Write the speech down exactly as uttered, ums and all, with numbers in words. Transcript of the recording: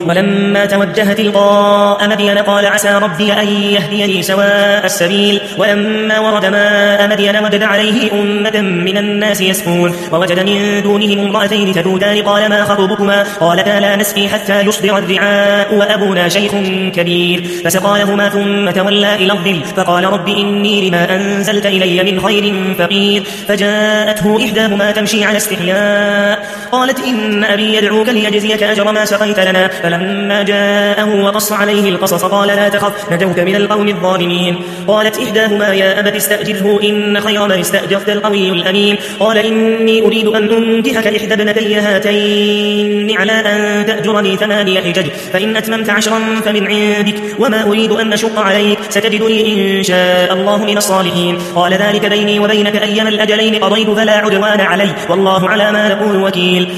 ولما توجه تلقاء مدين قال عسى ربي أن يهديني سواء السبيل. ولما ورد ماء مدين وجد عليه أمة من الناس يسقون ووجد من دونهم امرأتين تذودان قال ما خطبكما قالتا لا نسقي حتى يصدر الرعاء وأبونا شيخ كبير. فسقى لهما ثم تولى إلى الظل فقال رب إني لما أنزلت إلي من خير فقير. فجاءته إحداهما تمشي على استحياء قالت إن أبي يدعوك ليجزيك أجر ما سقيت لنا. فلما جاءه وقص عليه القصص قال لا تخف نجوت من القوم الظالمين. قالت إحداهما يا أبت استأجره إن خير من استأجرت القوي الأمين. قال إني أريد أن أنكحك إحدى ابنتي هاتين على أن تأجرني ثماني حجج فإن أتممت عشرا فمن عندك وما أريد أن أشق عليك ستجدني إن شاء الله من الصالحين. قال ذلك بيني وبينك أيما الأجلين قضيت فلا عدوان علي والله على ما نقول وكيل.